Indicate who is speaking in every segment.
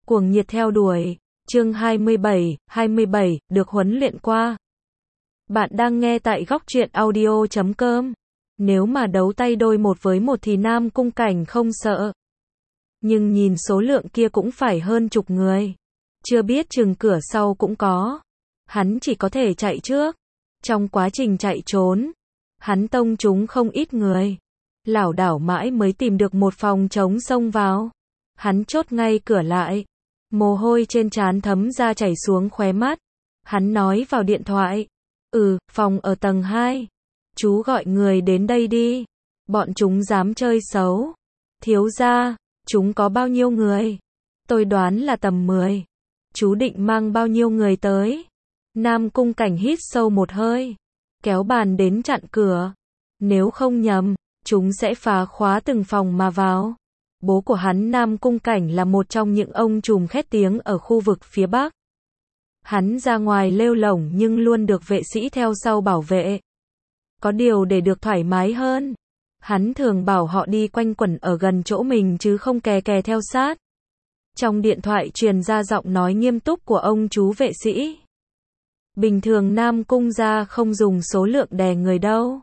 Speaker 1: Cuồng nhiệt theo đuổi. Chương 27, được huấn luyện qua. Bạn đang nghe tại góc truyện audio.com. Nếu mà đấu tay đôi một với một thì Nam Cung Cảnh không sợ. Nhưng nhìn số lượng kia cũng phải hơn chục người. Chưa biết chừng cửa sau cũng có. Hắn chỉ có thể chạy trước. Trong quá trình chạy trốn, hắn tông trúng không ít người. Lảo đảo mãi mới tìm được một phòng trống xông vào. Hắn chốt ngay cửa lại. Mồ hôi trên trán thấm ra chảy xuống khóe mắt. Hắn nói vào điện thoại. Phòng ở tầng 2. Chú gọi người đến đây đi. Bọn chúng dám chơi xấu. Thiếu gia, chúng có bao nhiêu người? Tôi đoán là tầm 10. Chú định mang bao nhiêu người tới? Nam Cung Cảnh hít sâu một hơi. Kéo bàn đến chặn cửa. Nếu không nhầm, chúng sẽ phá khóa từng phòng mà vào. Bố của hắn Nam Cung Cảnh là một trong những ông trùm khét tiếng ở khu vực phía Bắc. Hắn ra ngoài lêu lổng nhưng luôn được vệ sĩ theo sau bảo vệ. Có điều để được thoải mái hơn, hắn thường bảo họ đi quanh quẩn ở gần chỗ mình chứ không kè kè theo sát. Trong điện thoại truyền ra giọng nói nghiêm túc của ông chú vệ sĩ. Bình thường Nam Cung gia không dùng số lượng đè người đâu.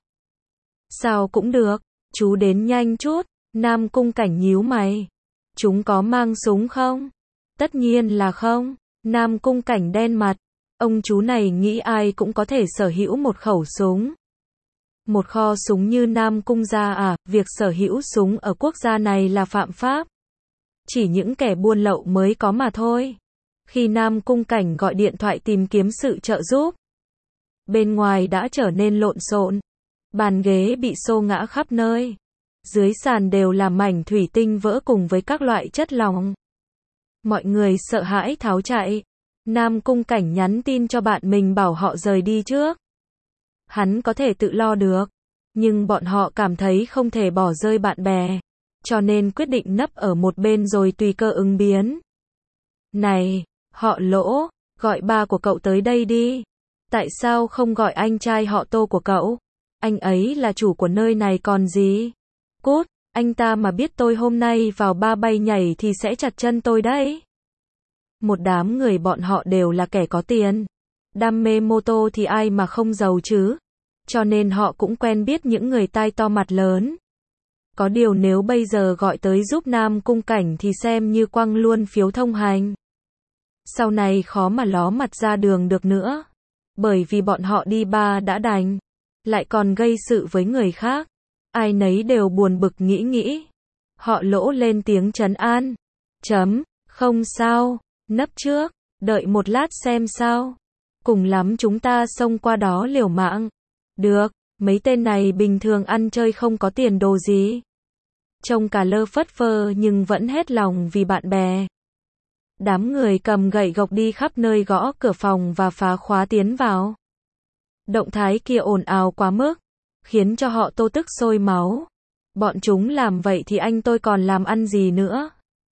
Speaker 1: Sao cũng được, chú đến nhanh chút. Nam Cung Cảnh nhíu mày. Chúng có mang súng không? Tất nhiên là không. Nam Cung Cảnh đen mặt. Ông chú này nghĩ ai cũng có thể sở hữu một khẩu súng. Một kho súng như Nam Cung gia à, việc sở hữu súng ở quốc gia này là phạm pháp. Chỉ những kẻ buôn lậu mới có mà thôi. Khi Nam Cung Cảnh gọi điện thoại tìm kiếm sự trợ giúp, bên ngoài đã trở nên lộn xộn. Bàn ghế bị xô ngã khắp nơi. Dưới sàn đều là mảnh thủy tinh vỡ cùng với các loại chất lỏng. Mọi người sợ hãi tháo chạy. Nam Cung Cảnh nhắn tin cho bạn mình bảo họ rời đi trước. Hắn có thể tự lo được. Nhưng bọn họ cảm thấy không thể bỏ rơi bạn bè. Cho nên quyết định nấp ở một bên rồi tùy cơ ứng biến. Này, họ Lỗ, gọi ba của cậu tới đây đi. Tại sao không gọi anh trai họ Tô của cậu? Anh ấy là chủ của nơi này còn gì? Cút, anh ta mà biết tôi hôm nay vào ba bay nhảy thì sẽ chặt chân tôi đấy. Một đám người bọn họ đều là kẻ có tiền. Đam mê mô tô thì ai mà không giàu chứ. Cho nên họ cũng quen biết những người tai to mặt lớn. Có điều nếu bây giờ gọi tới giúp Nam Cung Cảnh thì xem như quăng luôn phiếu thông hành. Sau này khó mà ló mặt ra đường được nữa. Bởi vì bọn họ đi ba đã đành. Lại còn gây sự với người khác. Ai nấy đều buồn bực nghĩ. Họ Lỗ lên tiếng trấn an. Không sao, nấp trước, đợi một lát xem sao. Cùng lắm chúng ta xông qua đó liều mạng. Được, mấy tên này bình thường ăn chơi không có tiền đồ gì. Trông cả lơ phất phơ nhưng vẫn hết lòng vì bạn bè. Đám người cầm gậy gộc đi khắp nơi gõ cửa phòng và phá khóa tiến vào. Động thái kia ồn ào quá mức, khiến cho họ Tô tức sôi máu. Bọn chúng làm vậy thì anh tôi còn làm ăn gì nữa?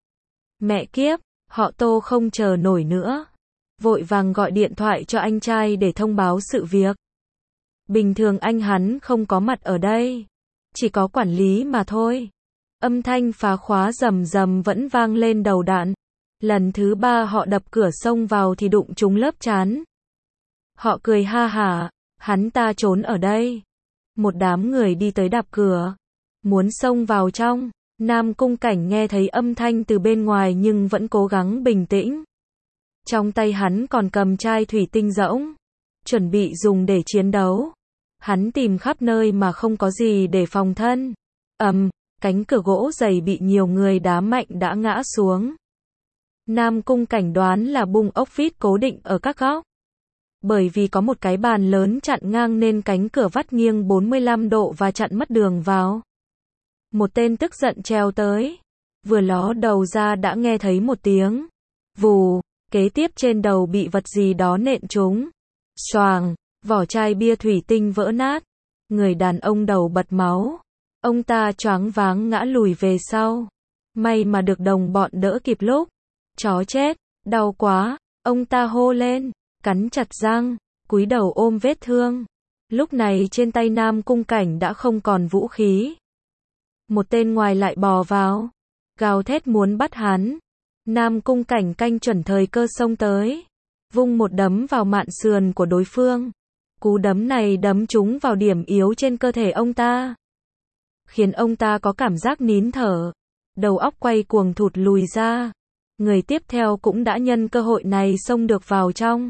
Speaker 1: Mẹ kiếp, họ Tô không chờ nổi nữa. Vội vàng gọi điện thoại cho anh trai để thông báo sự việc. Bình thường anh hắn không có mặt ở đây. Chỉ có quản lý mà thôi. Âm thanh phá khóa rầm rầm vẫn vang lên đầu đạn. Lần thứ 3 họ đập cửa xông vào thì đụng trúng lớp trán. Họ cười ha hả, hắn ta trốn ở đây. Một đám người đi tới đạp cửa. Muốn xông vào trong. Nam Cung Cảnh nghe thấy âm thanh từ bên ngoài nhưng vẫn cố gắng bình tĩnh. Trong tay hắn còn cầm chai thủy tinh rỗng. Chuẩn bị dùng để chiến đấu. Hắn tìm khắp nơi mà không có gì để phòng thân. Cánh cửa gỗ dày bị nhiều người đá mạnh đã ngã xuống. Nam Cung Cảnh đoán là bung ốc vít cố định ở các góc. Bởi vì có một cái bàn lớn chặn ngang nên cánh cửa vắt nghiêng 45 độ và chặn mất đường vào. Một tên tức giận trèo tới. Vừa ló đầu ra đã nghe thấy một tiếng vù, kế tiếp trên đầu bị vật gì đó nện trúng. Xoàng, vỏ chai bia thủy tinh vỡ nát. Người đàn ông đầu bật máu. Ông ta choáng váng ngã lùi về sau. May mà được đồng bọn đỡ kịp lúc. Chó chết, đau quá, ông ta hô lên, cắn chặt răng, cúi đầu ôm vết thương. Lúc này trên tay Nam Cung Cảnh đã không còn vũ khí. Một tên ngoài lại bò vào, gào thét muốn bắt hắn. Nam Cung Cảnh canh chuẩn thời cơ xông tới, vung một đấm vào mạn sườn của đối phương. Cú đấm này đấm trúng vào điểm yếu trên cơ thể ông ta, khiến ông ta có cảm giác nín thở, đầu óc quay cuồng thụt lùi ra. Người tiếp theo cũng đã nhân cơ hội này xông được vào trong.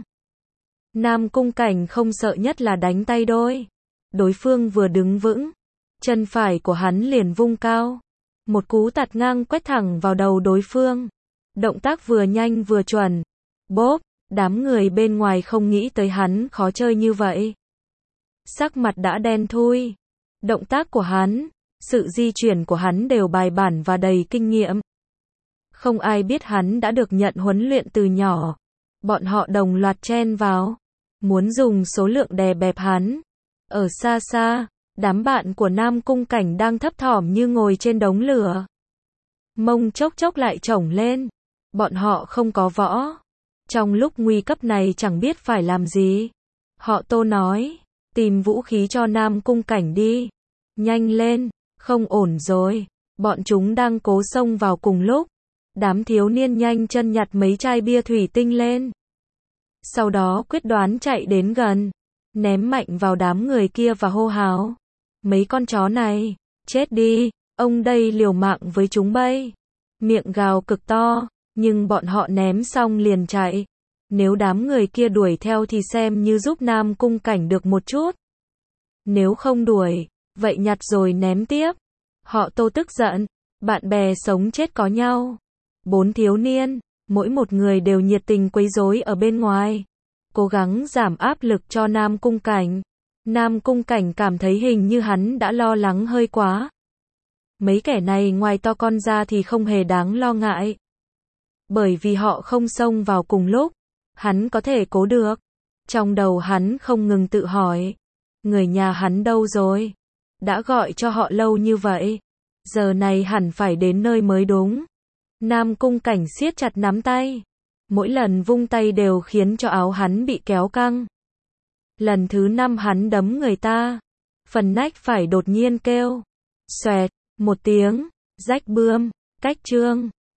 Speaker 1: Nam Cung Cảnh không sợ nhất là đánh tay đôi. Đối phương vừa đứng vững, chân phải của hắn liền vung cao, một cú tạt ngang quét thẳng vào đầu đối phương. Động tác vừa nhanh vừa chuẩn. Bốp, đám người bên ngoài không nghĩ tới hắn khó chơi như vậy. Sắc mặt đã đen thui. Động tác của hắn, sự di chuyển của hắn đều bài bản và đầy kinh nghiệm. Không ai biết hắn đã được nhận huấn luyện từ nhỏ. Bọn họ đồng loạt chen vào, muốn dùng số lượng đè bẹp hắn. Ở xa xa, đám bạn của Nam Cung Cảnh đang thấp thỏm như ngồi trên đống lửa. Mông chốc chốc lại chổng lên. Bọn họ không có võ. Trong lúc nguy cấp này chẳng biết phải làm gì. Họ Tô nói, tìm vũ khí cho Nam Cung Cảnh đi. Nhanh lên, không ổn rồi. Bọn chúng đang cố xông vào cùng lúc. Đám thiếu niên nhanh chân nhặt mấy chai bia thủy tinh lên. Sau đó quyết đoán chạy đến gần, ném mạnh vào đám người kia và hô hào. Mấy con chó này, chết đi, ông đây liều mạng với chúng bây. Miệng gào cực to, nhưng bọn họ ném xong liền chạy. Nếu đám người kia đuổi theo thì xem như giúp Nam Cung Cảnh được một chút. Nếu không đuổi, vậy nhặt rồi ném tiếp. Họ Tô tức giận, bạn bè sống chết có nhau. 4 thiếu niên, mỗi một người đều nhiệt tình quấy rối ở bên ngoài, cố gắng giảm áp lực cho Nam Cung Cảnh. Nam Cung Cảnh cảm thấy hình như hắn đã lo lắng hơi quá. Mấy kẻ này ngoài to con ra thì không hề đáng lo ngại. Bởi vì họ không xông vào cùng lúc, hắn có thể cố được. Trong đầu hắn không ngừng tự hỏi, người nhà hắn đâu rồi? Đã gọi cho họ lâu như vậy, giờ này hẳn phải đến nơi mới đúng. Nam Cung Cảnh siết chặt nắm tay. Mỗi lần vung tay đều khiến cho áo hắn bị kéo căng. Lần thứ 5 hắn đấm người ta, phần nách phải đột nhiên kêu xoẹt một tiếng, rách bươm, cách chương.